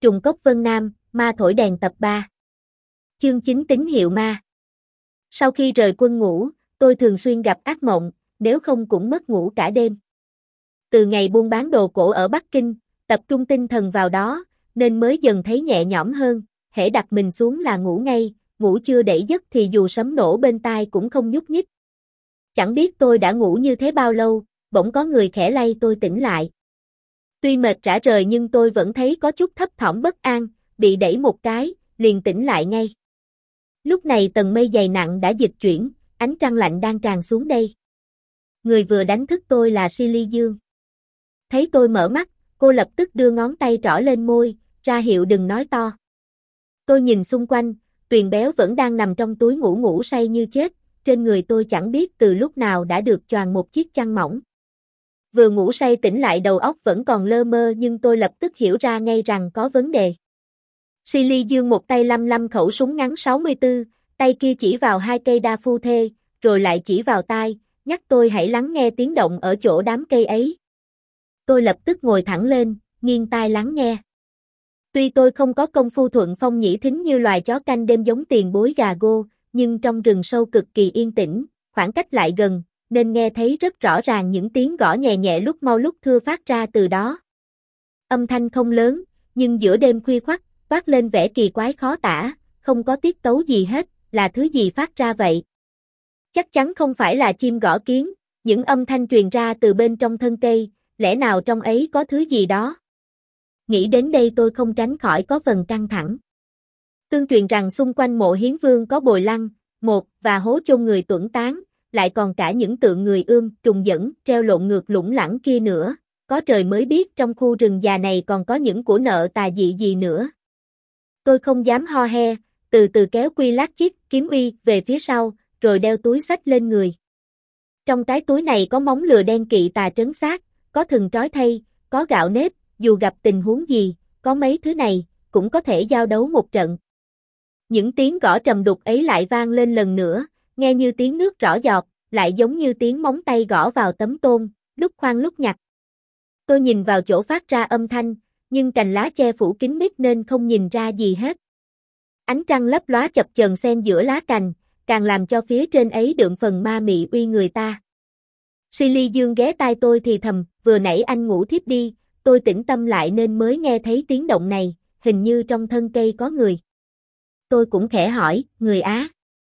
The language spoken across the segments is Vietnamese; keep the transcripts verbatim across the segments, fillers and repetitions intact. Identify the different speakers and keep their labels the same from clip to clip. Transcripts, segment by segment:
Speaker 1: Trùng cốc Vân Nam, ma thổi đèn tập ba. Chương chín tín hiệu ma. Sau khi rời quân ngũ, tôi thường xuyên gặp ác mộng, nếu không cũng mất ngủ cả đêm. Từ ngày buôn bán đồ cổ ở Bắc Kinh, tập trung tinh thần vào đó, nên mới dần thấy nhẹ nhõm hơn, hễ đặt mình xuống là ngủ ngay, ngủ chưa đẩy giấc thì dù sấm nổ bên tai cũng không nhúc nhích. Chẳng biết tôi đã ngủ như thế bao lâu, bỗng có người khẽ lay tôi tỉnh lại. Tuy mệt rã rời nhưng tôi vẫn thấy có chút thấp thỏm bất an, bị đẩy một cái, liền tỉnh lại ngay. Lúc này tầng mây dày nặng đã dịch chuyển, ánh trăng lạnh đang tràn xuống đây. Người vừa đánh thức tôi là Silly Dương. Thấy tôi mở mắt, cô lập tức đưa ngón tay trỏ lên môi, ra hiệu đừng nói to. Tôi nhìn xung quanh, Tuyền béo vẫn đang nằm trong túi ngủ ngủ say như chết, trên người tôi chẳng biết từ lúc nào đã được choàng một chiếc chăn mỏng. Vừa ngủ say tỉnh lại đầu óc vẫn còn lơ mơ nhưng tôi lập tức hiểu ra ngay rằng có vấn đề. Silly Dương một tay lăm lăm khẩu súng ngắn sáu mươi tư, tay kia chỉ vào hai cây đa phu thê, rồi lại chỉ vào tai, nhắc tôi hãy lắng nghe tiếng động ở chỗ đám cây ấy. Tôi lập tức ngồi thẳng lên, nghiêng tai lắng nghe. Tuy tôi không có công phu thuận phong nhĩ thính như loài chó canh đêm giống tiền bối gà gô, nhưng trong rừng sâu cực kỳ yên tĩnh, khoảng cách lại gần, nên nghe thấy rất rõ ràng những tiếng gõ nhẹ nhẹ lúc mau lúc thưa phát ra từ đó. Âm thanh không lớn, nhưng giữa đêm khuya khoắt, toát lên vẻ kỳ quái khó tả, không có tiết tấu gì hết, là thứ gì phát ra vậy? Chắc chắn không phải là chim gõ kiến, những âm thanh truyền ra từ bên trong thân cây, lẽ nào trong ấy có thứ gì đó? Nghĩ đến đây tôi không tránh khỏi có phần căng thẳng. Tương truyền rằng xung quanh mộ Hiến Vương có bồi lăng, một và hố chôn người tuẫn tán, lại còn cả những tượng người ươm, trùng dẫn, treo lộn ngược lủng lẳng kia nữa, có trời mới biết trong khu rừng già này còn có những của nợ tà dị gì nữa. Tôi không dám ho he, từ từ kéo quy lát chiếc kiếm uy về phía sau, rồi đeo túi xách lên người. Trong cái túi này có móng lừa đen kỵ tà trấn xác, có thừng trói thây, có gạo nếp, dù gặp tình huống gì, có mấy thứ này, cũng có thể giao đấu một trận. Những tiếng gõ trầm đục ấy lại vang lên lần nữa, nghe như tiếng nước rõ giọt, lại giống như tiếng móng tay gõ vào tấm tôn, lúc khoan lúc nhặt. Tôi nhìn vào chỗ phát ra âm thanh, nhưng cành lá che phủ kín mít nên không nhìn ra gì hết. Ánh trăng lấp lóa chập chờn xen giữa lá cành, càng làm cho phía trên ấy đượm phần ma mị uy người ta. Silly Dương ghé tai tôi thì thầm, vừa nãy anh ngủ thiếp đi, tôi tĩnh tâm lại nên mới nghe thấy tiếng động này, hình như trong thân cây có người. Tôi cũng khẽ hỏi, người Á.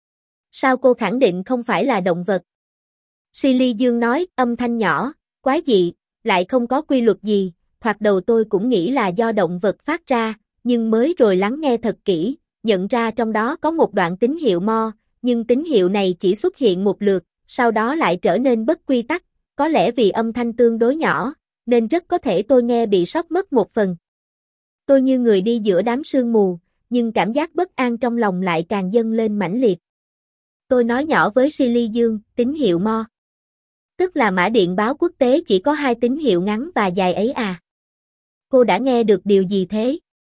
Speaker 1: Sao cô khẳng định không phải là động vật? Silly Dương nói, âm thanh nhỏ, quái dị, lại không có quy luật gì, thoạt đầu tôi cũng nghĩ là do động vật phát ra, nhưng mới rồi lắng nghe thật kỹ, nhận ra trong đó có một đoạn tín hiệu mo, nhưng tín hiệu này chỉ xuất hiện một lượt, sau đó lại trở nên bất quy tắc, có lẽ vì âm thanh tương đối nhỏ, nên rất có thể tôi nghe bị sót mất một phần. Tôi như người đi giữa đám sương mù, nhưng cảm giác bất an trong lòng lại càng dâng lên mãnh liệt. Tôi nói nhỏ với Silly Dương, tín hiệu mo. Tức là mã điện báo quốc tế chỉ có hai tín hiệu ngắn và dài ấy à? Cô đã nghe được điều gì thế?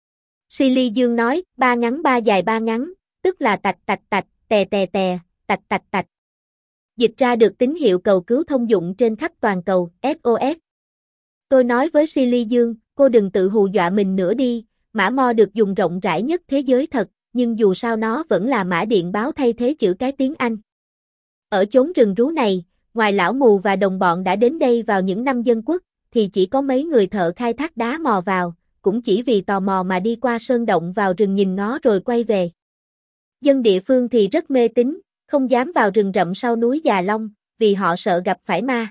Speaker 1: Silly Dương nói, ba ngắn ba dài ba ngắn, tức là tạch tạch tạch, tè tè tè, tạch tạch tạch. Dịch ra được tín hiệu cầu cứu thông dụng trên khắp toàn cầu, ét o ét. Tôi nói với Silly Dương, cô đừng tự hù dọa mình nữa đi, mã mo được dùng rộng rãi nhất thế giới thật, nhưng dù sao nó vẫn là mã điện báo thay thế chữ cái tiếng Anh. Ở chốn rừng rú này, ngoài lão mù và đồng bọn đã đến đây vào những năm dân quốc, thì chỉ có mấy người thợ khai thác đá mò vào, cũng chỉ vì tò mò mà đi qua sơn động vào rừng nhìn ngó rồi quay về. Dân địa phương thì rất mê tín, không dám vào rừng rậm sau núi Già Long, vì họ sợ gặp phải ma.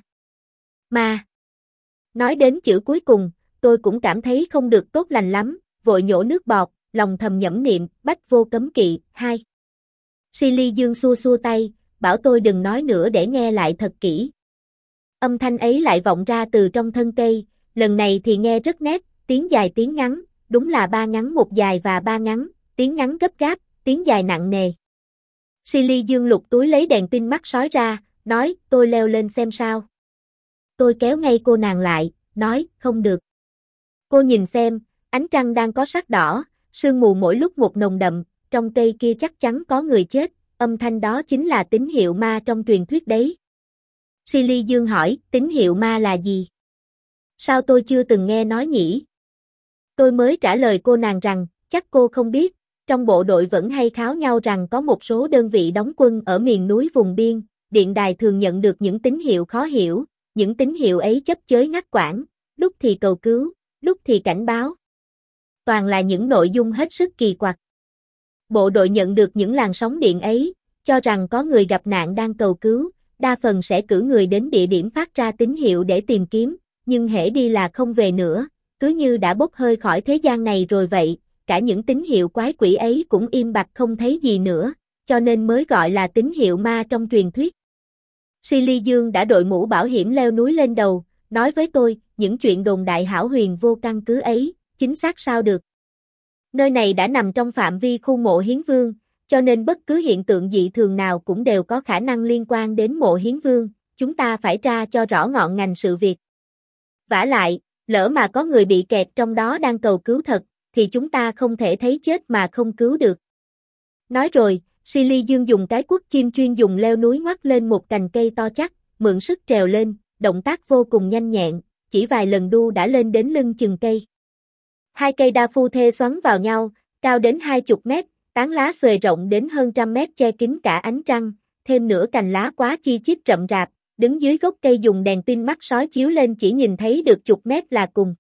Speaker 1: Ma. Nói đến chữ cuối cùng, tôi cũng cảm thấy không được tốt lành lắm, vội nhổ nước bọt, lòng thầm nhẩm niệm, bách vô cấm kỵ, hai. Silly Dương xua xua tay, bảo tôi đừng nói nữa để nghe lại thật kỹ. Âm thanh ấy lại vọng ra từ trong thân cây, lần này thì nghe rất nét, tiếng dài tiếng ngắn, đúng là ba ngắn một dài và ba ngắn, tiếng ngắn gấp gáp, tiếng dài nặng nề. Silly Dương lục túi lấy đèn pin mắt sói ra, nói, tôi leo lên xem sao. Tôi kéo ngay cô nàng lại, nói, không được. Cô nhìn xem, ánh trăng đang có sắc đỏ, sương mù mỗi lúc một nồng đậm, trong cây kia chắc chắn có người chết, âm thanh đó chính là tín hiệu ma trong truyền thuyết đấy. Silly Dương hỏi, tín hiệu ma là gì? Sao tôi chưa từng nghe nói nhỉ? Tôi mới trả lời cô nàng rằng, chắc cô không biết, trong bộ đội vẫn hay kháo nhau rằng có một số đơn vị đóng quân ở miền núi vùng biên, điện đài thường nhận được những tín hiệu khó hiểu, những tín hiệu ấy chấp chới ngắt quãng, lúc thì cầu cứu, lúc thì cảnh báo. Toàn là những nội dung hết sức kỳ quặc. Bộ đội nhận được những làn sóng điện ấy, cho rằng có người gặp nạn đang cầu cứu, đa phần sẽ cử người đến địa điểm phát ra tín hiệu để tìm kiếm, nhưng hễ đi là không về nữa, cứ như đã bốc hơi khỏi thế gian này rồi vậy, cả những tín hiệu quái quỷ ấy cũng im bặt không thấy gì nữa, cho nên mới gọi là tín hiệu ma trong truyền thuyết. Silly Dương đã đội mũ bảo hiểm leo núi lên đầu, nói với tôi, những chuyện đồn đại hão huyền vô căn cứ ấy, chính xác sao được. Nơi này đã nằm trong phạm vi khu mộ Hiến Vương, cho nên bất cứ hiện tượng dị thường nào cũng đều có khả năng liên quan đến mộ Hiến Vương, chúng ta phải tra cho rõ ngọn ngành sự việc. Vả lại, lỡ mà có người bị kẹt trong đó đang cầu cứu thật, thì chúng ta không thể thấy chết mà không cứu được. Nói rồi, Silly Dương dùng cái cuốc chim chuyên dùng leo núi ngoắt lên một cành cây to chắc, mượn sức trèo lên, động tác vô cùng nhanh nhẹn, chỉ vài lần đu đã lên đến lưng chừng cây. Hai cây đa phu thê xoắn vào nhau, cao đến hai chục mét, tán lá xuề rộng đến hơn trăm mét che kín cả ánh trăng, thêm nửa cành lá quá chi chít rậm rạp, đứng dưới gốc cây dùng đèn pin mắt sói chiếu lên chỉ nhìn thấy được chục mét là cùng.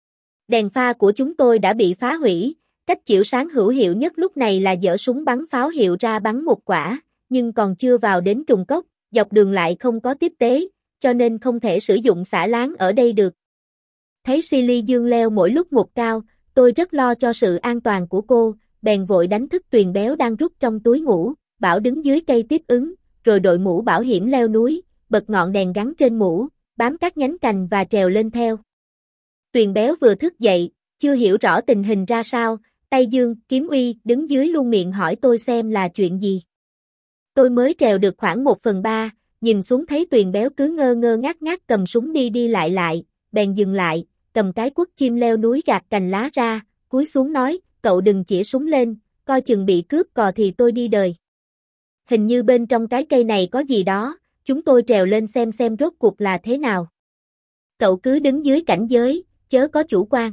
Speaker 1: Đèn pha của chúng tôi đã bị phá hủy, cách chiếu sáng hữu hiệu nhất lúc này là giở súng bắn pháo hiệu ra bắn một quả, nhưng còn chưa vào đến trùng cốc, dọc đường lại không có tiếp tế, cho nên không thể sử dụng xả láng ở đây được. Thấy Silly Dương leo mỗi lúc một cao, tôi rất lo cho sự an toàn của cô, bèn vội đánh thức Tuyền Béo đang rút trong túi ngủ, bảo đứng dưới cây tiếp ứng, rồi đội mũ bảo hiểm leo núi, bật ngọn đèn gắn trên mũ, bám các nhánh cành và trèo lên theo. Tuyền Béo vừa thức dậy, chưa hiểu rõ tình hình ra sao, tay Dương, Kiếm Uy đứng dưới luôn miệng hỏi tôi xem là chuyện gì. Tôi mới trèo được khoảng một phần ba, nhìn xuống thấy Tuyền Béo cứ ngơ ngơ ngác ngác cầm súng đi đi lại lại, bèn dừng lại, cầm cái cuốc chim leo núi gạt cành lá ra, cúi xuống nói, cậu đừng chĩa súng lên, coi chừng bị cướp cò thì tôi đi đời. Hình như bên trong cái cây này có gì đó, chúng tôi trèo lên xem xem rốt cuộc là thế nào. Cậu cứ đứng dưới cảnh giới, chớ có chủ quan.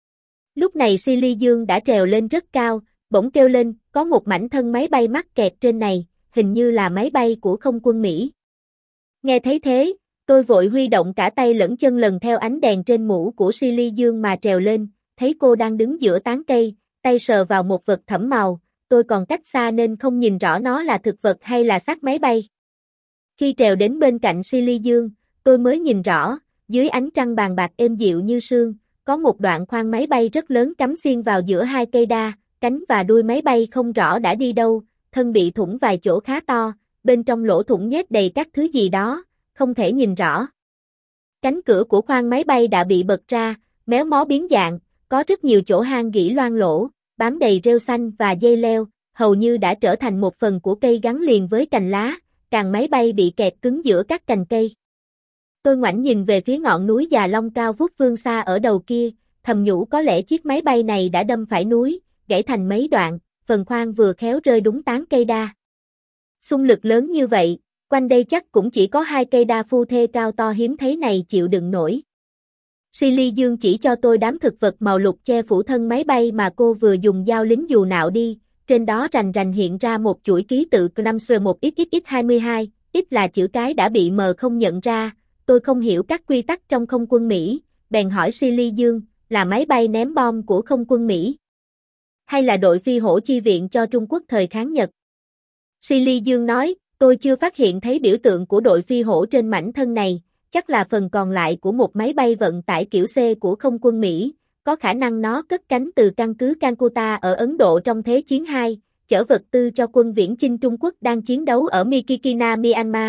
Speaker 1: Lúc này Silly Dương đã trèo lên rất cao, bỗng kêu lên, có một mảnh thân máy bay mắc kẹt trên này, hình như là máy bay của không quân Mỹ. Nghe thấy thế, tôi vội huy động cả tay lẫn chân lần theo ánh đèn trên mũ của Silly Dương mà trèo lên, thấy cô đang đứng giữa tán cây, tay sờ vào một vật thẫm màu, tôi còn cách xa nên không nhìn rõ nó là thực vật hay là xác máy bay. Khi trèo đến bên cạnh Silly Dương, tôi mới nhìn rõ, dưới ánh trăng bàn bạc êm dịu như sương, có một đoạn khoang máy bay rất lớn cắm xuyên vào giữa hai cây đa, cánh và đuôi máy bay không rõ đã đi đâu, thân bị thủng vài chỗ khá to, bên trong lỗ thủng nhét đầy các thứ gì đó, không thể nhìn rõ. Cánh cửa của khoang máy bay đã bị bật ra, méo mó biến dạng, có rất nhiều chỗ hang gỉ loang lỗ, bám đầy rêu xanh và dây leo, hầu như đã trở thành một phần của cây gắn liền với cành lá, càng máy bay bị kẹt cứng giữa các cành cây. Tôi ngoảnh nhìn về phía ngọn núi Già Long cao vút phương xa ở đầu kia, thầm nhủ có lẽ chiếc máy bay này đã đâm phải núi, gãy thành mấy đoạn, phần khoang vừa khéo rơi đúng tán cây đa. Xung lực lớn như vậy, quanh đây chắc cũng chỉ có hai cây đa phu thê cao to hiếm thấy này chịu đựng nổi. Silly Dương chỉ cho tôi đám thực vật màu lục che phủ thân máy bay mà cô vừa dùng dao lính dù nạo đi, trên đó rành rành hiện ra một chuỗi ký tự Knamsr một x x x hai mươi hai, x là chữ cái đã bị mờ không nhận ra, tôi không hiểu các quy tắc trong không quân Mỹ, bèn hỏi Silly Dương, là máy bay ném bom của không quân Mỹ? Hay là đội phi hổ chi viện cho Trung Quốc thời kháng Nhật? Silly Dương nói, tôi chưa phát hiện thấy biểu tượng của đội phi hổ trên mảnh thân này, chắc là phần còn lại của một máy bay vận tải kiểu C của không quân Mỹ, có khả năng nó cất cánh từ căn cứ Calcutta ở Ấn Độ trong Thế chiến hai, chở vật tư cho quân viễn chinh Trung Quốc đang chiến đấu ở Mikikina, Myanmar.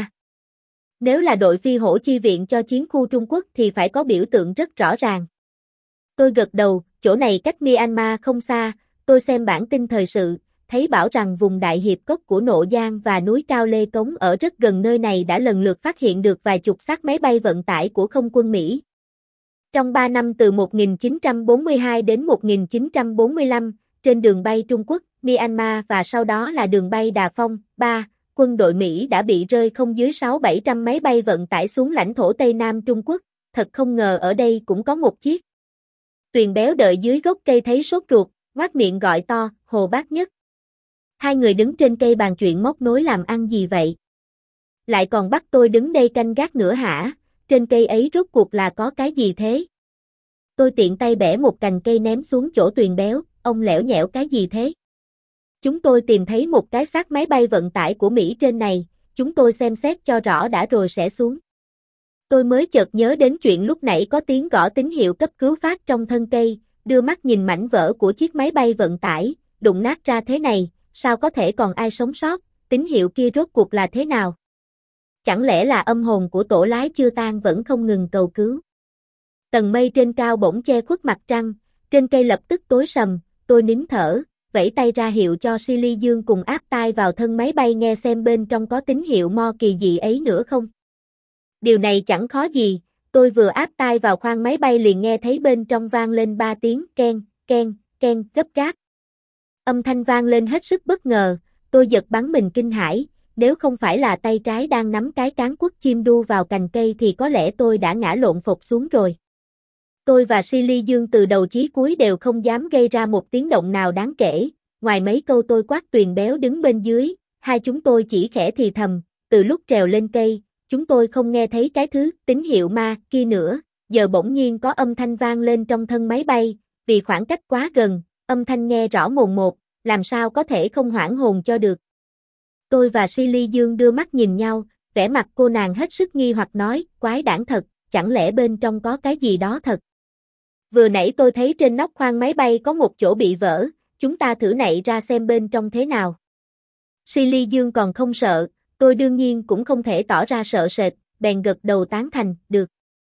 Speaker 1: Nếu là đội phi hổ chi viện cho chiến khu Trung Quốc thì phải có biểu tượng rất rõ ràng. Tôi gật đầu, chỗ này cách Myanmar không xa, tôi xem bản tin thời sự, thấy bảo rằng vùng Đại Hiệp Cốc của Nộ Giang và núi cao Lê Cống ở rất gần nơi này đã lần lượt phát hiện được vài chục xác máy bay vận tải của không quân Mỹ. Trong ba năm từ một nghìn chín trăm bốn mươi hai đến một nghìn chín trăm bốn mươi lăm, trên đường bay Trung Quốc, Myanmar và sau đó là đường bay Đà Phong, ba, quân đội Mỹ đã bị rơi không dưới sáu bảy trăm máy bay vận tải xuống lãnh thổ Tây Nam Trung Quốc, thật không ngờ ở đây cũng có một chiếc. Tuyền béo đợi dưới gốc cây thấy sốt ruột, ngoác miệng gọi to, Hồ Bác Nhất. Hai người đứng trên cây bàn chuyện móc nối làm ăn gì vậy? Lại còn bắt tôi đứng đây canh gác nữa hả? Trên cây ấy rốt cuộc là có cái gì thế? Tôi tiện tay bẻ một cành cây ném xuống chỗ Tuyền béo, ông lẻo nhẽo cái gì thế? Chúng tôi tìm thấy một cái xác máy bay vận tải của Mỹ trên này, chúng tôi xem xét cho rõ đã rồi sẽ xuống. Tôi mới chợt nhớ đến chuyện lúc nãy có tiếng gõ tín hiệu cấp cứu phát trong thân cây, đưa mắt nhìn mảnh vỡ của chiếc máy bay vận tải, đụng nát ra thế này, sao có thể còn ai sống sót, tín hiệu kia rốt cuộc là thế nào? Chẳng lẽ là âm hồn của tổ lái chưa tan vẫn không ngừng cầu cứu? Tầng mây trên cao bỗng che khuất mặt trăng, trên cây lập tức tối sầm, tôi nín thở, vẫy tay ra hiệu cho Silly Dương cùng áp tai vào thân máy bay nghe xem bên trong có tín hiệu mo kỳ dị ấy nữa không. Điều này chẳng khó gì, tôi vừa áp tai vào khoang máy bay liền nghe thấy bên trong vang lên ba tiếng keng, keng, keng gấp gáp. Âm thanh vang lên hết sức bất ngờ, tôi giật bắn mình kinh hãi, nếu không phải là tay trái đang nắm cái cán quất chim đu vào cành cây thì có lẽ tôi đã ngã lộn phột xuống rồi. Tôi và Silly Dương từ đầu chí cuối đều không dám gây ra một tiếng động nào đáng kể, ngoài mấy câu tôi quát Tuyền béo đứng bên dưới, hai chúng tôi chỉ khẽ thì thầm, từ lúc trèo lên cây, chúng tôi không nghe thấy cái thứ tín hiệu ma kia nữa, giờ bỗng nhiên có âm thanh vang lên trong thân máy bay, vì khoảng cách quá gần, âm thanh nghe rõ mồn một, làm sao có thể không hoảng hồn cho được. Tôi và Silly Dương đưa mắt nhìn nhau, vẻ mặt cô nàng hết sức nghi hoặc nói, quái đản thật, chẳng lẽ bên trong có cái gì đó thật. Vừa nãy tôi thấy trên nóc khoang máy bay có một chỗ bị vỡ, chúng ta thử nạy ra xem bên trong thế nào. Silly Dương còn không sợ, tôi đương nhiên cũng không thể tỏ ra sợ sệt, bèn gật đầu tán thành, được.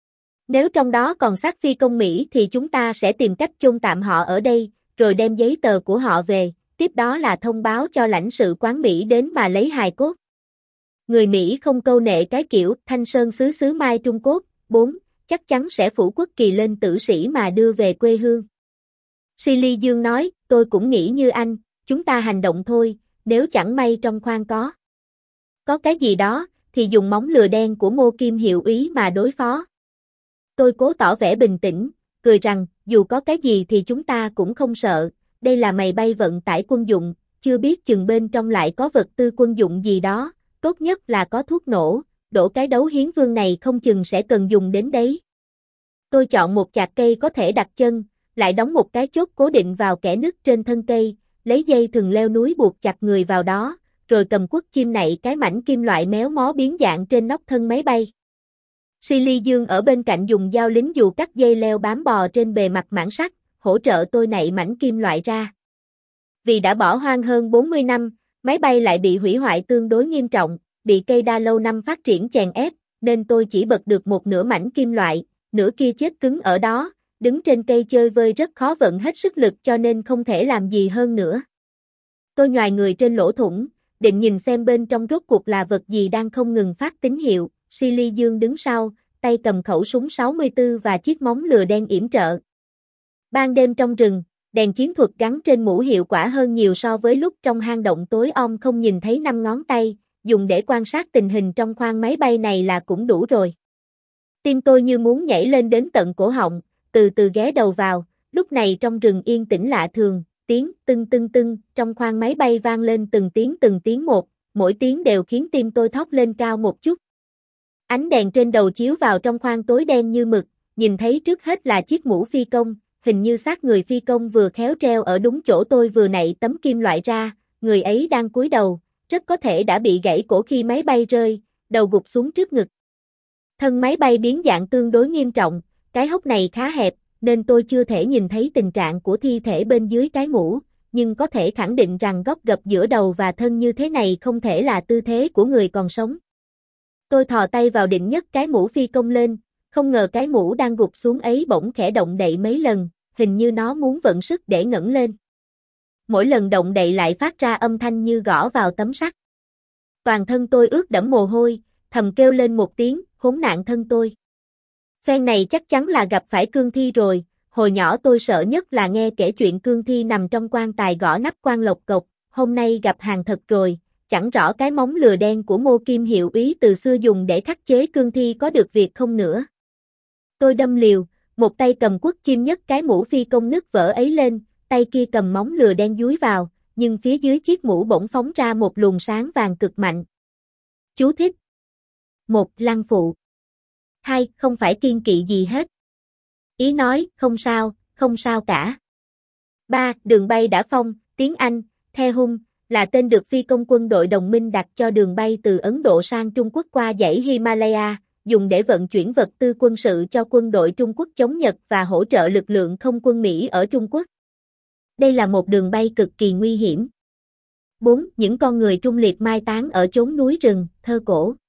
Speaker 1: Nếu trong đó còn xác phi công Mỹ thì chúng ta sẽ tìm cách chôn tạm họ ở đây, rồi đem giấy tờ của họ về, tiếp đó là thông báo cho lãnh sự quán Mỹ đến mà lấy hài cốt. Người Mỹ không câu nệ cái kiểu Thanh Sơn xứ xứ Mai Trung Cốt, bốn, chắc chắn sẽ phủ quốc kỳ lên tử sĩ mà đưa về quê hương. Silly Dương nói, tôi cũng nghĩ như anh, chúng ta hành động thôi, nếu chẳng may trong khoang có. Có cái gì đó, thì dùng móng lừa đen của Ngô Kim hiệu úy mà đối phó. Tôi cố tỏ vẻ bình tĩnh, cười rằng, dù có cái gì thì chúng ta cũng không sợ, đây là máy bay vận tải quân dụng, chưa biết chừng bên trong lại có vật tư quân dụng gì đó, tốt nhất là có thuốc nổ, đổ cái đấu hiến vương này không chừng sẽ cần dùng đến đấy. Tôi chọn một chạc cây có thể đặt chân, lại đóng một cái chốt cố định vào kẽ nứt trên thân cây, lấy dây thừng leo núi buộc chặt người vào đó, rồi cầm quất chim nạy cái mảnh kim loại méo mó biến dạng trên nóc thân máy bay. Silly Dương ở bên cạnh dùng dao lính dù cắt dây leo bám bò trên bề mặt mảng sắt, hỗ trợ tôi nạy mảnh kim loại ra. Vì đã bỏ hoang hơn bốn mươi năm, máy bay lại bị hủy hoại tương đối nghiêm trọng, bị cây đa lâu năm phát triển chèn ép, nên tôi chỉ bật được một nửa mảnh kim loại, nửa kia chết cứng ở đó, đứng trên cây chơi vơi rất khó vận hết sức lực cho nên không thể làm gì hơn nữa. Tôi nhoài người trên lỗ thủng, định nhìn xem bên trong rốt cuộc là vật gì đang không ngừng phát tín hiệu, Silly Dương đứng sau, tay cầm khẩu súng sáu mươi tư và chiếc móng lừa đen yểm trợ. Ban đêm trong rừng, đèn chiến thuật gắn trên mũ hiệu quả hơn nhiều so với lúc trong hang động tối om không nhìn thấy năm ngón tay, dùng để quan sát tình hình trong khoang máy bay này là cũng đủ rồi. Tim tôi như muốn nhảy lên đến tận cổ họng, từ từ ghé đầu vào, lúc này trong rừng yên tĩnh lạ thường, tiếng tưng tưng tưng trong khoang máy bay vang lên từng tiếng từng tiếng một, mỗi tiếng đều khiến tim tôi thót lên cao một chút. Ánh đèn trên đầu chiếu vào trong khoang tối đen như mực, nhìn thấy trước hết là chiếc mũ phi công, hình như xác người phi công vừa khéo treo ở đúng chỗ tôi vừa nạy tấm kim loại ra, người ấy đang cúi đầu, rất có thể đã bị gãy cổ khi máy bay rơi, đầu gục xuống trước ngực. Thân máy bay biến dạng tương đối nghiêm trọng, cái hốc này khá hẹp, nên tôi chưa thể nhìn thấy tình trạng của thi thể bên dưới cái mũ, nhưng có thể khẳng định rằng góc gập giữa đầu và thân như thế này không thể là tư thế của người còn sống. Tôi thò tay vào định nhấc cái mũ phi công lên, không ngờ cái mũ đang gục xuống ấy bỗng khẽ động đậy mấy lần, hình như nó muốn vận sức để ngẩng lên. Mỗi lần động đậy lại phát ra âm thanh như gõ vào tấm sắt. Toàn thân tôi ướt đẫm mồ hôi, thầm kêu lên một tiếng, khốn nạn thân tôi. Phen này chắc chắn là gặp phải cương thi rồi, hồi nhỏ tôi sợ nhất là nghe kể chuyện cương thi nằm trong quan tài gõ nắp quan lộc cộc, hôm nay gặp hàng thật rồi, chẳng rõ cái móng lừa đen của Ngô Kim hiệu úy từ xưa dùng để khắc chế cương thi có được việc không nữa. Tôi đâm liều, một tay cầm quất chim nhấc cái mũ phi công nứt vỡ ấy lên, tay kia cầm móng lừa đen dúi vào, nhưng phía dưới chiếc mũ bỗng phóng ra một luồng sáng vàng cực mạnh. Chú thích. một. Lăng phụ. hai. Không phải kiêng kỵ gì hết. Ý nói, không sao, không sao cả. ba. Đường bay đã phong, tiếng Anh, The Hun, là tên được phi công quân đội đồng minh đặt cho đường bay từ Ấn Độ sang Trung Quốc qua dãy Himalaya, dùng để vận chuyển vật tư quân sự cho quân đội Trung Quốc chống Nhật và hỗ trợ lực lượng không quân Mỹ ở Trung Quốc. Đây là một đường bay cực kỳ nguy hiểm. bốn. Những con người trung liệt mai táng ở chốn núi rừng, thơ cổ.